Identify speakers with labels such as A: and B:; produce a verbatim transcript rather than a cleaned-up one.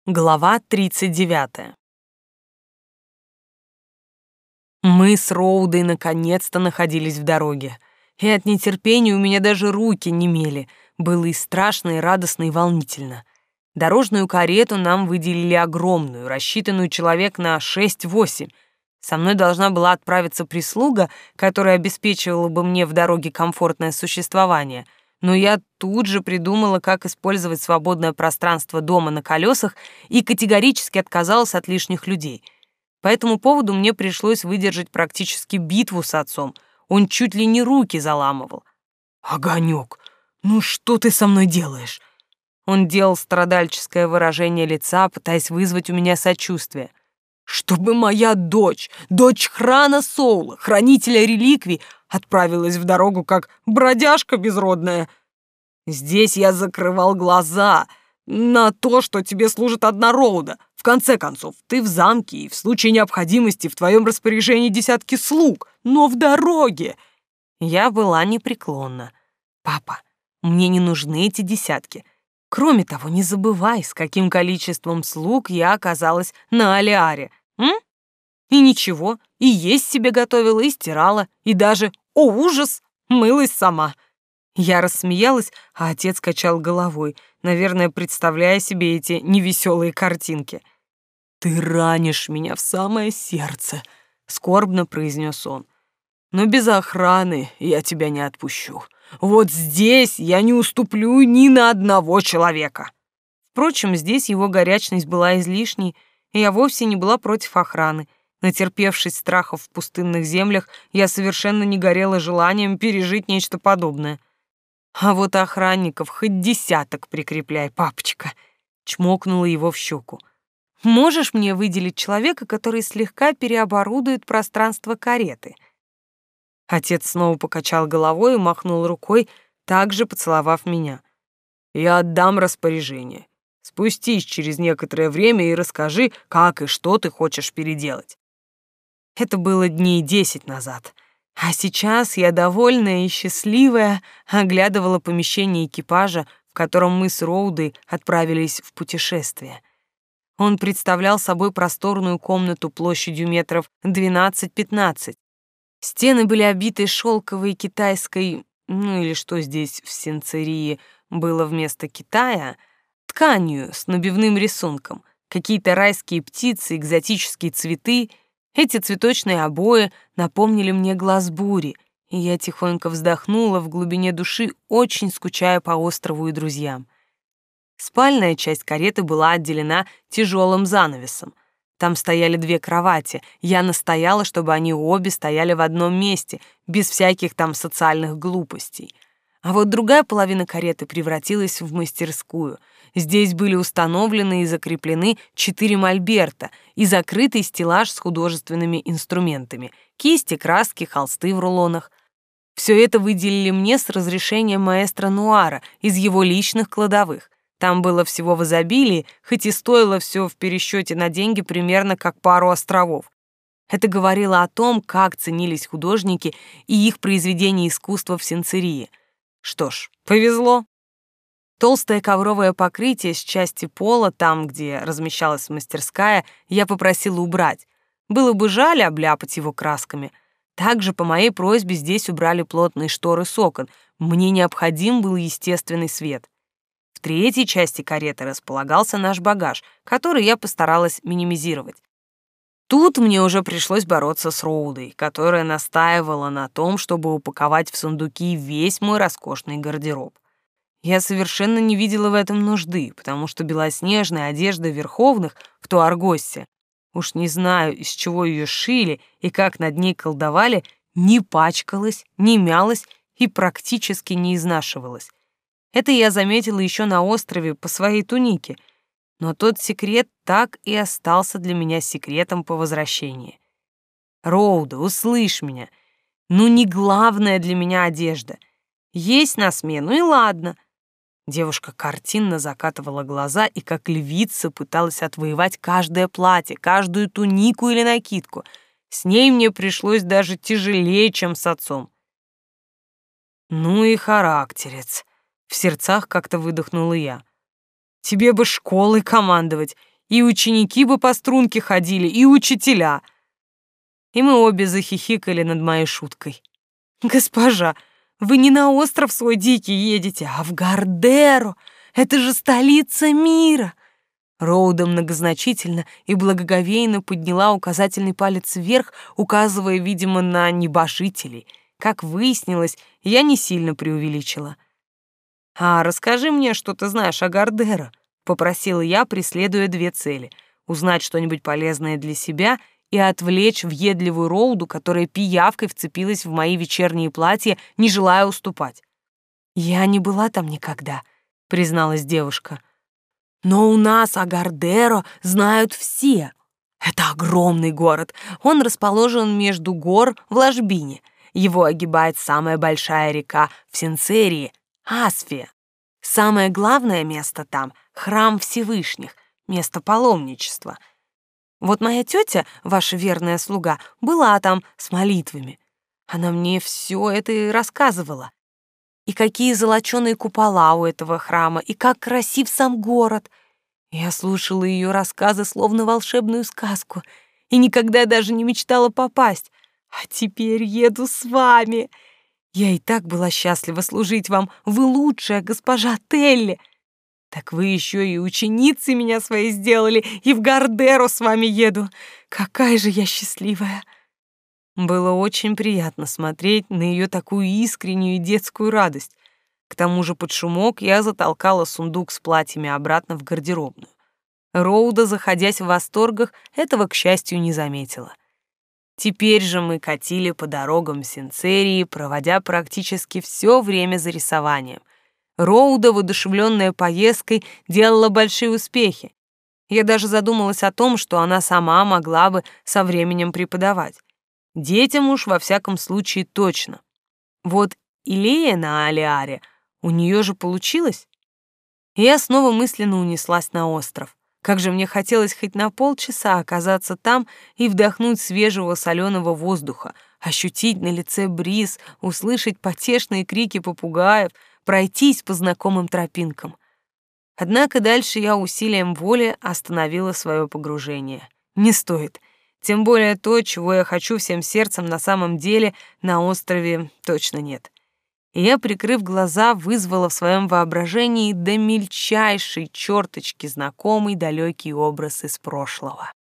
A: Глава тридцать девятая. Мы с Роудой наконец-то находились в дороге, и от нетерпения у меня даже руки немели. Было и страшно, и радостно, и волнительно. Дорожную карету нам выделили огромную, рассчитанную человек на шесть-восемь. Со мной должна была отправиться прислуга, которая обеспечивала бы мне в дороге комфортное существование, но я тут же придумала, как использовать свободное пространство дома на колесах и категорически отказалась от лишних людей. По этому поводу мне пришлось выдержать практически битву с отцом. Он чуть ли не руки заламывал. «Огонёк, ну что ты со мной делаешь?» Он делал страдальческое выражение лица, пытаясь вызвать у меня сочувствие. «Чтобы моя дочь, дочь Храна Соула, хранителя реликвий, отправилась в дорогу как бродяжка безродная. Здесь я закрывал глаза на то, что тебе служит одна Роуда. В конце концов, ты в замке, и в случае необходимости в твоем распоряжении десятки слуг, но в дороге». Я была непреклонна. «Папа, мне не нужны эти десятки. Кроме того, не забывай, с каким количеством слуг я оказалась на Алиаре. М? И ничего, и есть себе готовила, и стирала, и даже, о ужас, мылась сама». Я рассмеялась, а отец качал головой, наверное, представляя себе эти невеселые картинки. «Ты ранишь меня в самое сердце», — скорбно произнес он. «Но без охраны я тебя не отпущу. Вот здесь я не уступлю ни на одного человека». Впрочем, здесь его горячность была излишней, и я вовсе не была против охраны. Натерпевшись страхов в пустынных землях, я совершенно не горела желанием пережить нечто подобное. «А вот охранников хоть десяток прикрепляй, папочка», — чмокнула его в щеку. «Можешь мне выделить человека, который слегка переоборудует пространство кареты?» Отец снова покачал головой и махнул рукой, также поцеловав меня. «Я отдам распоряжение. Спустись через некоторое время и расскажи, как и что ты хочешь переделать». Это было дней десять назад. А сейчас я, довольная и счастливая, оглядывала помещение экипажа, в котором мы с Роудой отправились в путешествие. Он представлял собой просторную комнату площадью метров двенадцать-пятнадцать. Стены были обиты шелковой китайской, ну или что здесь в Сенцерии было вместо Китая, тканью с набивным рисунком, какие-то райские птицы, экзотические цветы. Эти цветочные обои напомнили мне глаз бури, и я тихонько вздохнула в глубине души, очень скучая по острову и друзьям. Спальная часть кареты была отделена тяжелым занавесом. Там стояли две кровати. Я настояла, чтобы они обе стояли в одном месте, без всяких там социальных глупостей. А вот другая половина кареты превратилась в мастерскую. Здесь были установлены и закреплены четыре мольберта и закрытый стеллаж с художественными инструментами, кисти, краски, холсты в рулонах. Все это выделили мне с разрешения маэстро Нуара из его личных кладовых. Там было всего в изобилии, хоть и стоило все в пересчете на деньги примерно как пару островов. Это говорило о том, как ценились художники и их произведения искусства в Сенцерии. Что ж, повезло. Толстое ковровое покрытие с части пола, там, где размещалась мастерская, я попросила убрать. Было бы жаль обляпать его красками. Также по моей просьбе здесь убрали плотные шторы с окон. Мне необходим был естественный свет. В третьей части кареты располагался наш багаж, который я постаралась минимизировать. Тут мне уже пришлось бороться с Роудой, которая настаивала на том, чтобы упаковать в сундуки весь мой роскошный гардероб. Я совершенно не видела в этом нужды, потому что белоснежная одежда верховных в Туаргоссе, уж не знаю, из чего ее шили и как над ней колдовали, не пачкалась, не мялась и практически не изнашивалась. Это я заметила еще на острове по своей тунике, но тот секрет так и остался для меня секретом по возвращении. Роуда, услышь меня. Ну не главная для меня одежда. Есть на смену, и ладно. Девушка картинно закатывала глаза и как львица пыталась отвоевать каждое платье, каждую тунику или накидку. С ней мне пришлось даже тяжелее, чем с отцом. Ну и характерец. В сердцах как-то выдохнула я. Тебе бы школой командовать И ученики бы по струнке ходили, и учителя. И мы обе захихикали над моей шуткой. Госпожа, вы не на остров свой дикий едете, а в Гардеру. Это же столица мира. Роуда многозначительно и благоговейно подняла указательный палец вверх, указывая, видимо, на небожителей. Как выяснилось, я не сильно преувеличила. «А расскажи мне, что ты знаешь о Гардеро», — попросила я, преследуя две цели — узнать что-нибудь полезное для себя и отвлечь въедливую Роуду, которая пиявкой вцепилась в мои вечерние платья, не желая уступать. «Я не была там никогда», — призналась девушка. «Но у нас о Гардеро знают все. Это огромный город. Он расположен между гор в ложбине. Его огибает самая большая река в Синцерии — Асфия. Самое главное место там — храм Всевышних, место паломничества. Вот моя тетя, ваша верная слуга, была там с молитвами. Она мне все это и рассказывала. И какие золоченые купола у этого храма, и как красив сам город. Я слушала ее рассказы, словно волшебную сказку, и никогда даже не мечтала попасть. А теперь еду с вами. Я и так была счастлива служить вам. Вы лучшая, госпожа Телли. Так вы еще и ученицей меня своей сделали, и в Гардеру с вами еду. Какая же я счастливая!» Было очень приятно смотреть на ее такую искреннюю и детскую радость. К тому же под шумок я затолкала сундук с платьями обратно в гардеробную. Роуда, заходясь в восторгах, этого, к счастью, не заметила. Теперь же мы катили по дорогам Синцерии, проводя практически все время за рисованием. Роуда, воодушевленная поездкой, делала большие успехи. Я даже задумалась о том, что она сама могла бы со временем преподавать. Детям уж во всяком случае точно. Вот Илея на Алиаре, у нее же получилось. И я снова мысленно унеслась на остров. Как же мне хотелось хоть на полчаса оказаться там и вдохнуть свежего соленого воздуха, ощутить на лице бриз, услышать потешные крики попугаев, пройтись по знакомым тропинкам. Однако дальше я усилием воли остановила свое погружение. Не стоит. Тем более то, чего я хочу всем сердцем, на самом деле на острове точно нет. И я, прикрыв глаза, вызвала в своем воображении до мельчайшей черточки знакомый далекий образ из прошлого.